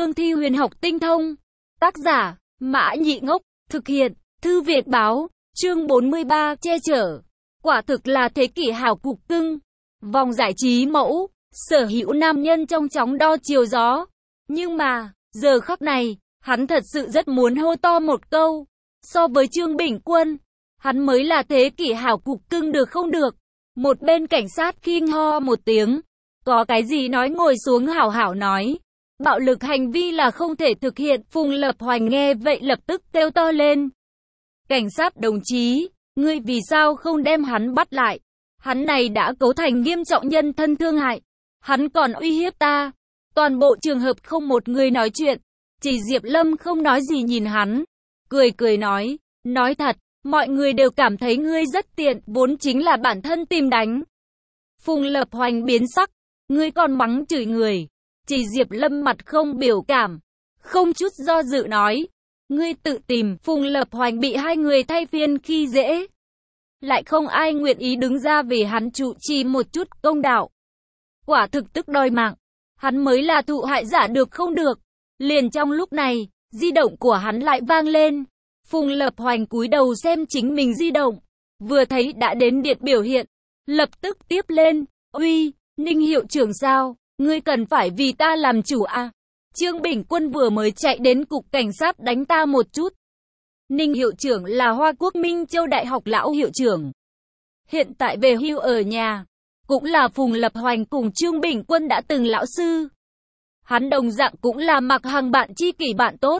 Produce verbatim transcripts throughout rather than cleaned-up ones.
cương thi huyền học tinh thông. Tác giả, Mã Nhị Ngốc, thực hiện, Thư Việt Báo, chương bốn mươi ba, che chở. Quả thực là thế kỷ hào cục cưng. Vòng giải trí mẫu, sở hữu nam nhân trong chóng đo chiều gió. Nhưng mà, giờ khắc này, hắn thật sự rất muốn hô to một câu. So với Trương Bình Quân, hắn mới là thế kỷ hào cục cưng được không được. Một bên cảnh sát khinh ho một tiếng. Có cái gì nói ngồi xuống hảo hảo nói. Bạo lực hành vi là không thể thực hiện. Phùng Lập Hoành nghe vậy lập tức kêu to lên. Cảnh sát đồng chí, ngươi vì sao không đem hắn bắt lại? Hắn này đã cấu thành nghiêm trọng nhân thân thương hại. Hắn còn uy hiếp ta. Toàn bộ trường hợp không một người nói chuyện. Chỉ Diệp Lâm không nói gì nhìn hắn. Cười cười nói, nói thật, mọi người đều cảm thấy ngươi rất tiện, vốn chính là bản thân tìm đánh. Phùng Lập Hoành biến sắc, ngươi còn mắng chửi người. Chỉ Diệp Lâm mặt không biểu cảm, không chút do dự nói, ngươi tự tìm. Phùng Lập Hoành bị hai người thay phiên khi dễ. Lại không ai nguyện ý đứng ra vì hắn trụ trì một chút công đạo. Quả thực tức đòi mạng, hắn mới là thụ hại giả được không được. Liền trong lúc này, di động của hắn lại vang lên. Phùng Lập Hoành cúi đầu xem chính mình di động, vừa thấy đã đến điện biểu hiện, lập tức tiếp lên, uy, Ninh hiệu trưởng sao, ngươi cần phải vì ta làm chủ à? Trương Bình Quân vừa mới chạy đến cục cảnh sát đánh ta một chút. Ninh hiệu trưởng là Hoa Quốc Minh Châu Đại học lão hiệu trưởng, hiện tại về hưu ở nhà, cũng là Phùng Lập Hoành cùng Trương Bình Quân đã từng lão sư. Hắn đồng dạng cũng là Mạc Hằng bạn tri kỷ bạn tốt.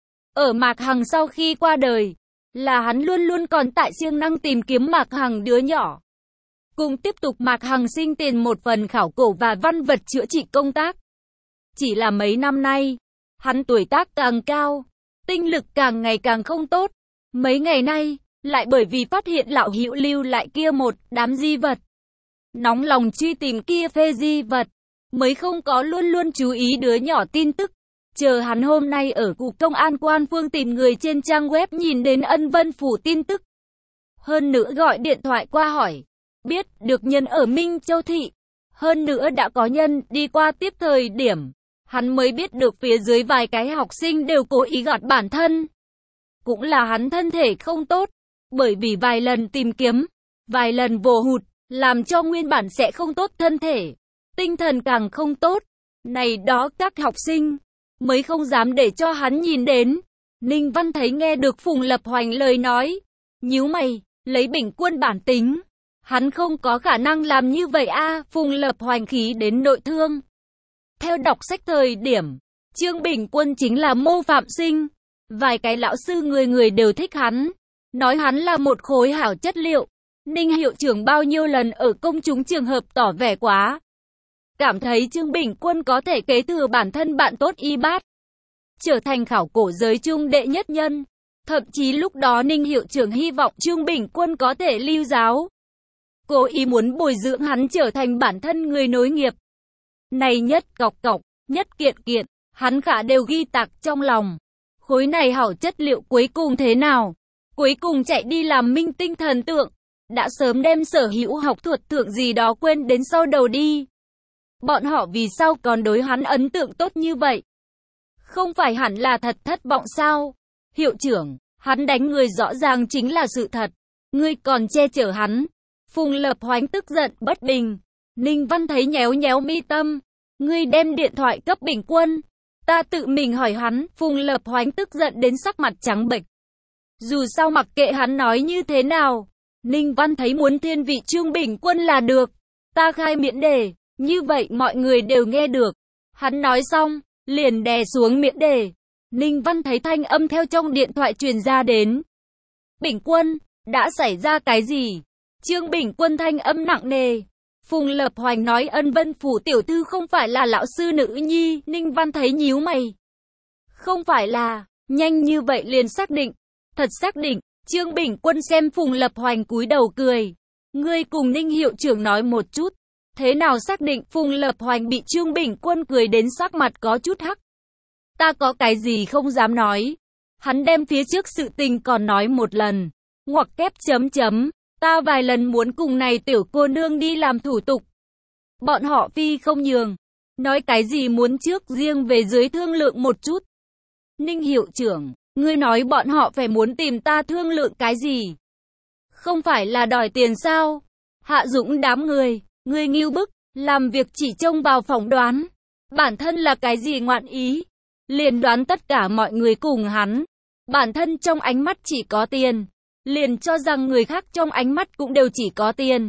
Ở Mạc Hằng sau khi qua đời, là hắn luôn luôn còn tại siêng năng tìm kiếm Mạc Hằng đứa nhỏ. Cùng tiếp tục Mạc Hằng sinh tiền một phần khảo cổ và văn vật chữa trị công tác. Chỉ là mấy năm nay, hắn tuổi tác càng cao, tinh lực càng ngày càng không tốt. Mấy ngày nay, lại bởi vì phát hiện lão hữu lưu lại kia một đám di vật. Nóng lòng truy tìm kia phê di vật, mới không có luôn luôn chú ý đứa nhỏ tin tức. Chờ hắn hôm nay ở cục công an Quan Phương tìm người trên trang web nhìn đến Ân Vân Phủ tin tức. Hơn nữa gọi điện thoại qua hỏi, biết được nhân ở Minh Châu Thị. Hơn nữa đã có nhân đi qua tiếp thời điểm. Hắn mới biết được phía dưới vài cái học sinh đều cố ý gạt bản thân. Cũng là hắn thân thể không tốt. Bởi vì vài lần tìm kiếm, vài lần vồ hụt, làm cho nguyên bản sẽ không tốt thân thể. Tinh thần càng không tốt. Này đó các học sinh mới không dám để cho hắn nhìn đến. Ninh Văn thấy nghe được Phùng Lập Hoành lời nói, nhíu mày, lấy Bình Quân bản tính, hắn không có khả năng làm như vậy a. À, Phùng Lập Hoành khí đến nội thương. Theo đọc sách thời điểm, Trương Bình Quân chính là mô phạm sinh, vài cái lão sư người người đều thích hắn, nói hắn là một khối hảo chất liệu. Ninh hiệu trưởng bao nhiêu lần ở công chúng trường hợp tỏ vẻ quá cảm thấy Trương Bình Quân có thể kế thừa bản thân bạn tốt y bát, trở thành khảo cổ giới trung đệ nhất nhân. Thậm chí lúc đó Ninh hiệu trưởng hy vọng Trương Bình Quân có thể lưu giáo, cố ý muốn bồi dưỡng hắn trở thành bản thân người nối nghiệp. Này nhất cọc cọc, nhất kiện kiện, hắn cả đều ghi tạc trong lòng. Khối này hảo chất liệu cuối cùng thế nào? Cuối cùng chạy đi làm minh tinh thần tượng, đã sớm đem sở hữu học thuật thượng gì đó quên đến sau đầu đi. Bọn họ vì sao còn đối hắn ấn tượng tốt như vậy? Không phải hẳn là thật thất vọng sao? Hiệu trưởng, hắn đánh người rõ ràng chính là sự thật. Ngươi còn che chở hắn. Phùng Lập Hoành tức giận bất bình. Ninh Văn thấy nhéo nhéo mi tâm. Ngươi đem điện thoại cấp Bình Quân. Ta tự mình hỏi hắn. Phùng Lập Hoành tức giận đến sắc mặt trắng bệch. Dù sao mặc kệ hắn nói như thế nào, Ninh Văn thấy muốn thiên vị Trương Bình Quân là được. Ta khai miễn đề. Như vậy mọi người đều nghe được. Hắn nói xong, liền đè xuống miễn đề. Ninh Văn thấy thanh âm theo trong điện thoại truyền ra đến. Bình Quân, đã xảy ra cái gì? Trương Bình Quân thanh âm nặng nề. Phùng Lập Hoành nói Ân Vân Phủ tiểu thư không phải là lão sư nữ nhi. Ninh Văn thấy nhíu mày. Không phải là, nhanh như vậy liền xác định. Thật xác định. Trương Bình Quân xem Phùng Lập Hoành cúi đầu cười. Ngươi cùng Ninh hiệu trưởng nói một chút. Thế nào xác định? Phùng Lập Hoành bị Trương Bình Quân cười đến sắc mặt có chút hắc. Ta có cái gì không dám nói. Hắn đem phía trước sự tình còn nói một lần. Ngoặc kép chấm chấm. Ta vài lần muốn cùng này tiểu cô nương đi làm thủ tục. Bọn họ phi không nhường. Nói cái gì muốn trước riêng về dưới thương lượng một chút. Ninh hiệu trưởng, ngươi nói bọn họ phải muốn tìm ta thương lượng cái gì? Không phải là đòi tiền sao? Hạ Dũng đám người, ngươi ngưu bức, làm việc chỉ trông vào phỏng đoán. Bản thân là cái gì ngoạn ý? Liền đoán tất cả mọi người cùng hắn. Bản thân trong ánh mắt chỉ có tiền. Liền cho rằng người khác trong ánh mắt cũng đều chỉ có tiền.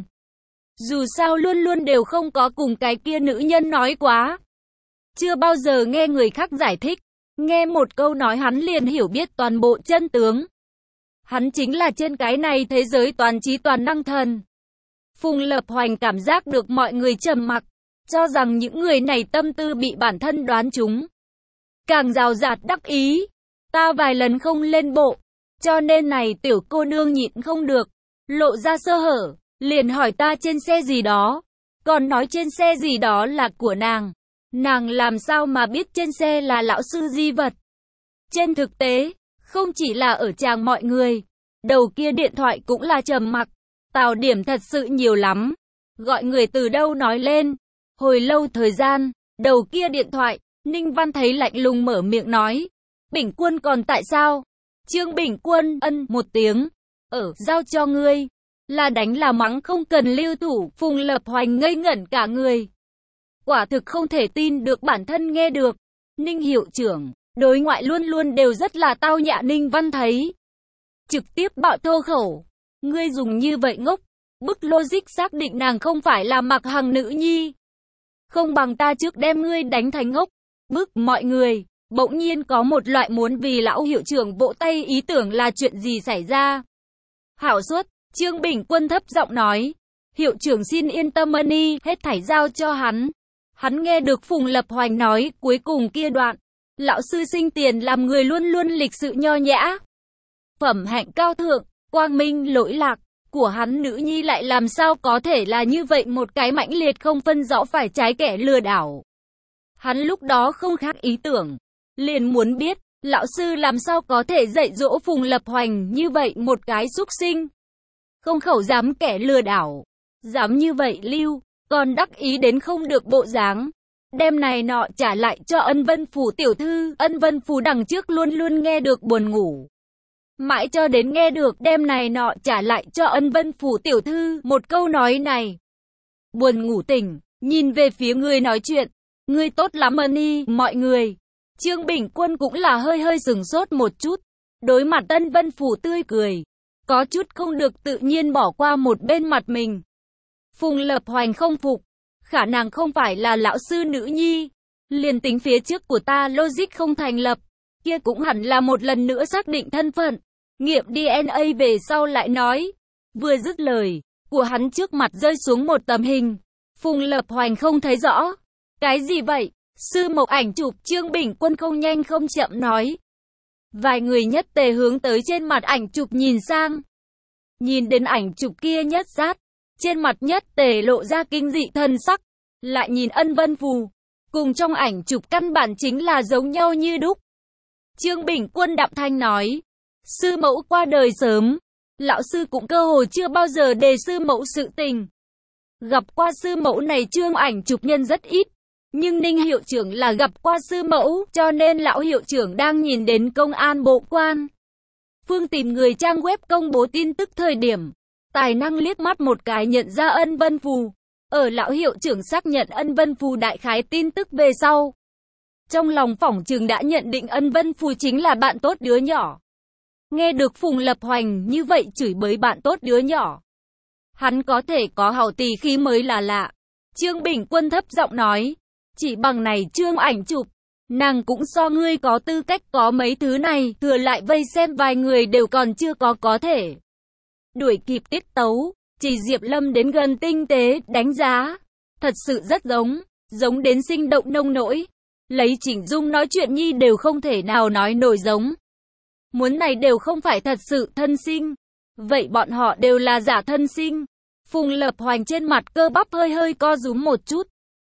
Dù sao luôn luôn đều không có cùng cái kia nữ nhân nói quá. Chưa bao giờ nghe người khác giải thích. Nghe một câu nói hắn liền hiểu biết toàn bộ chân tướng. Hắn chính là trên cái này thế giới toàn trí toàn năng thần. Phùng Lập Hoành cảm giác được mọi người trầm mặc, cho rằng những người này tâm tư bị bản thân đoán trúng. Càng rào rạt đắc ý, ta vài lần không lên bộ, cho nên này tiểu cô nương nhịn không được, lộ ra sơ hở, liền hỏi ta trên xe gì đó, còn nói trên xe gì đó là của nàng. Nàng làm sao mà biết trên xe là lão sư di vật? Trên thực tế, không chỉ là ở tràng mọi người, đầu kia điện thoại cũng là trầm mặc. Tào điểm thật sự nhiều lắm. Gọi người từ đâu nói lên. Hồi lâu thời gian, đầu kia điện thoại, Ninh Văn thấy lạnh lùng mở miệng nói. Bình Quân còn tại sao? Trương Bình Quân ân một tiếng. Ở, giao cho ngươi. Là đánh là mắng không cần lưu thủ. Phùng Lập Hoành ngây ngẩn cả người. Quả thực không thể tin được bản thân nghe được. Ninh hiệu trưởng, đối ngoại luôn luôn đều rất là tao nhã. Ninh Văn thấy. Trực tiếp bạo thô khẩu. Ngươi dùng như vậy ngốc, bức logic xác định nàng không phải là Mạc Hằng nữ nhi. Không bằng ta trước đem ngươi đánh thành ngốc, bức mọi người. Bỗng nhiên có một loại muốn vì lão hiệu trưởng vỗ tay ý tưởng là chuyện gì xảy ra. Hảo suất, Trương Bình Quân thấp giọng nói. Hiệu trưởng xin yên tâm ân, hết thảy giao cho hắn. Hắn nghe được Phùng Lập Hoành nói cuối cùng kia đoạn. Lão sư sinh tiền làm người luôn luôn lịch sự nho nhã. Phẩm hạnh cao thượng. Quang minh lỗi lạc của hắn nữ nhi lại làm sao có thể là như vậy một cái mãnh liệt không phân rõ phải trái kẻ lừa đảo. Hắn lúc đó không khác ý tưởng, liền muốn biết, lão sư làm sao có thể dạy dỗ Phùng Lập Hoành như vậy một cái súc sinh. Không khẩu dám kẻ lừa đảo, dám như vậy lưu, còn đắc ý đến không được bộ dáng. Đem này nọ trả lại cho Ân Vân Phủ tiểu thư, Ân Vân Phủ đằng trước luôn luôn nghe được buồn ngủ. Mãi cho đến nghe được đem này nọ trả lại cho Ân Vân Phủ tiểu thư, một câu nói này. Buồn ngủ tỉnh, nhìn về phía người nói chuyện. Ngươi tốt lắm ân, mọi người. Trương Bình Quân cũng là hơi hơi sừng sốt một chút. Đối mặt Ân Vân Phủ tươi cười. Có chút không được tự nhiên bỏ qua một bên mặt mình. Phùng Lập Hoành không phục. Khả năng không phải là lão sư nữ nhi. Liền tính phía trước của ta logic không thành lập. Kia cũng hẳn là một lần nữa xác định thân phận. Nghiệm đê en a về sau lại nói. Vừa dứt lời, của hắn trước mặt rơi xuống một tấm hình. Phùng Lập Hoành không thấy rõ. Cái gì vậy? Sư mộc ảnh chụp. Trương Bình Quân không nhanh không chậm nói. Vài người nhất tề hướng tới trên mặt ảnh chụp nhìn sang. Nhìn đến ảnh chụp kia nhất sát. Trên mặt nhất tề lộ ra kinh dị thân sắc. Lại nhìn Ân Vân Phù. Cùng trong ảnh chụp căn bản chính là giống nhau như đúc. Trương Bình Quân đạm thanh nói. Sư mẫu qua đời sớm. Lão sư cũng cơ hồ chưa bao giờ đề sư mẫu sự tình. Gặp qua sư mẫu này trương ảnh chụp nhân rất ít. Nhưng Ninh hiệu trưởng là gặp qua sư mẫu, cho nên lão hiệu trưởng đang nhìn đến công an bộ quan. Phương tìm người trang web công bố tin tức thời điểm. Tài năng liếc mắt một cái nhận ra Ân Vân Phù. Ở lão hiệu trưởng xác nhận Ân Vân Phù đại khái tin tức về sau. Trong lòng phỏng chừng đã nhận định Ân Vân Phù chính là bạn tốt đứa nhỏ. Nghe được Phùng Lập Hoành như vậy chửi bới bạn tốt đứa nhỏ. Hắn có thể có hào tỳ khí mới là lạ. Trương Bình Quân thấp giọng nói. Chỉ bằng này trương ảnh chụp. Nàng cũng so ngươi có tư cách có mấy thứ này. Thừa lại vây xem vài người đều còn chưa có có thể đuổi kịp tiết tấu. Chỉ Diệp Lâm đến gần tinh tế đánh giá. Thật sự rất giống. Giống đến sinh động nông nỗi. Lấy chỉnh dung nói chuyện nhi đều không thể nào nói nổi giống. Muốn này đều không phải thật sự thân sinh. Vậy bọn họ đều là giả thân sinh. Phùng Lập Hoành trên mặt cơ bắp hơi hơi co rúm một chút.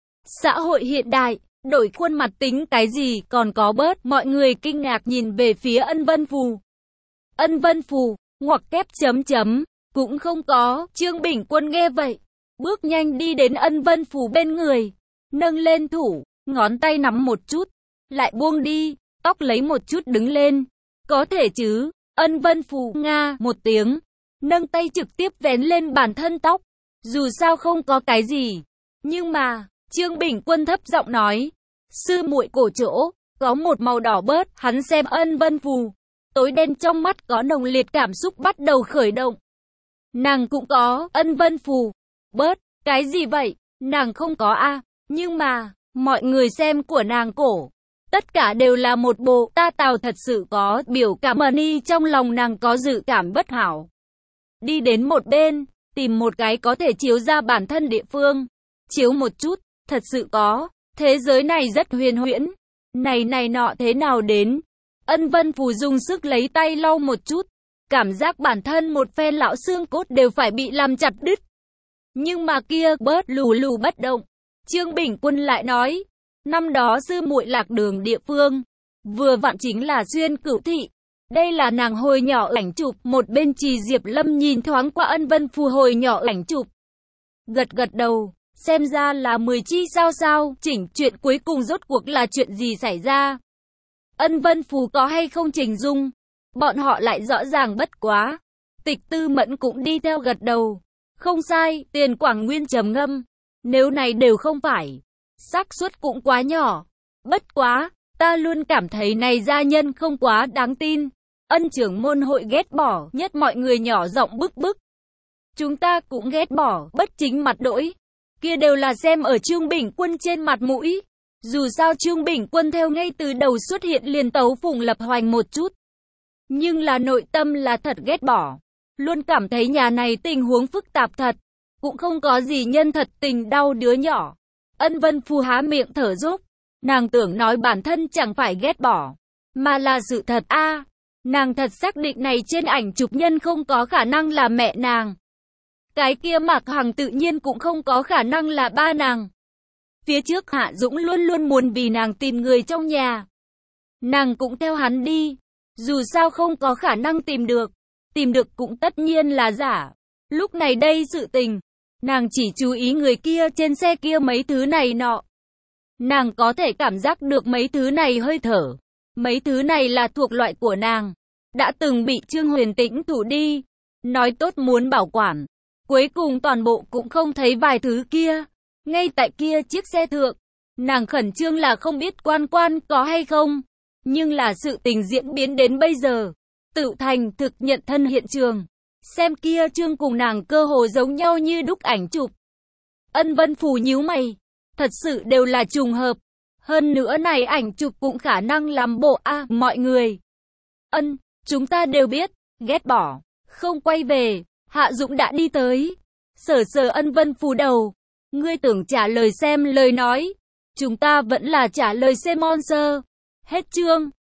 Xã hội hiện đại, đổi khuôn mặt tính cái gì còn có bớt. Mọi người kinh ngạc nhìn về phía Ân Vân Phù. Ân Vân Phù, ngoặc kép chấm chấm, cũng không có. Trương Bình Quân nghe vậy, bước nhanh đi đến Ân Vân Phù bên người. Nâng lên thủ, ngón tay nắm một chút, lại buông đi, tóc lấy một chút đứng lên. Có thể chứ, Ân Vân Phù nga một tiếng, nâng tay trực tiếp vén lên bản thân tóc. Dù sao không có cái gì, nhưng mà, Trương Bình Quân thấp giọng nói, sư muội cổ chỗ, có một màu đỏ bớt, hắn xem Ân Vân Phù. Tối đen trong mắt có nồng liệt cảm xúc bắt đầu khởi động. Nàng cũng có, Ân Vân Phù. Bớt, cái gì vậy? Nàng không có a à. Nhưng mà, mọi người xem của nàng cổ. Tất cả đều là một bộ, ta Tào thật sự có, biểu cảm Mani trong lòng nàng có dự cảm bất hảo. Đi đến một bên, tìm một cái có thể chiếu ra bản thân địa phương. Chiếu một chút, thật sự có, thế giới này rất huyền huyễn. Này này nọ thế nào đến? Ân Vân Phù dùng sức lấy tay lau một chút. Cảm giác bản thân một phen lão xương cốt đều phải bị làm chặt đứt. Nhưng mà kia bớt lù lù bất động. Trương Bình Quân lại nói, năm đó sư muội lạc đường địa phương, vừa vặn chính là Xuyên Cửu Thị. Đây là nàng hồi nhỏ ảnh chụp, một bên Trì Diệp Lâm nhìn thoáng qua Ân Vân Phù hồi nhỏ ảnh chụp. Gật gật đầu, xem ra là mười chi sao sao, chỉnh chuyện cuối cùng rốt cuộc là chuyện gì xảy ra. Ân Vân Phù có hay không chỉnh dung, bọn họ lại rõ ràng bất quá. Tịch Tư Mẫn cũng đi theo gật đầu. Không sai, Tiền Quảng Nguyên trầm ngâm. Nếu này đều không phải, xác suất cũng quá nhỏ. Bất quá, ta luôn cảm thấy này gia nhân không quá đáng tin. Ân trưởng môn hội ghét bỏ nhất mọi người nhỏ giọng bức bức. Chúng ta cũng ghét bỏ, bất chính mặt đỗi. Kia đều là xem ở Trương Bình Quân trên mặt mũi. Dù sao Trương Bình Quân theo ngay từ đầu xuất hiện liền tấu Phùng Lập Hoành một chút. Nhưng là nội tâm là thật ghét bỏ. Luôn cảm thấy nhà này tình huống phức tạp thật. Cũng không có gì nhân thật tình đau đứa nhỏ. Ân Vân Phù há miệng thở dốc. Nàng tưởng nói bản thân chẳng phải ghét bỏ, mà là sự thật a. À, nàng thật xác định này trên ảnh chụp nhân không có khả năng là mẹ nàng. Cái kia Mạc Hằng tự nhiên cũng không có khả năng là ba nàng. Phía trước Hạ Dũng luôn luôn muốn vì nàng tìm người trong nhà. Nàng cũng theo hắn đi. Dù sao không có khả năng tìm được. Tìm được cũng tất nhiên là giả. Lúc này đây sự tình, nàng chỉ chú ý người kia trên xe kia mấy thứ này nọ. Nàng có thể cảm giác được mấy thứ này hơi thở. Mấy thứ này là thuộc loại của nàng. Đã từng bị Trương Huyền Tĩnh thủ đi. Nói tốt muốn bảo quản. Cuối cùng toàn bộ cũng không thấy vài thứ kia. Ngay tại kia chiếc xe thượng. Nàng khẩn trương là không biết Quan Quan có hay không. Nhưng là sự tình diễn biến đến bây giờ. Tự thành thực nhận thân hiện trường. Xem kia Trương cùng nàng cơ hồ giống nhau như đúc ảnh chụp. Ân Vân Phù nhíu mày. Thật sự đều là trùng hợp. Hơn nữa này ảnh chụp cũng khả năng làm bộ a à, mọi người. Ân, chúng ta đều biết. Ghét bỏ. Không quay về. Hạ Dũng đã đi tới. Sờ sờ Ân Vân Phù đầu. Ngươi tưởng trả lời xem lời nói. Chúng ta vẫn là trả lời xem mon sơ. Hết chương.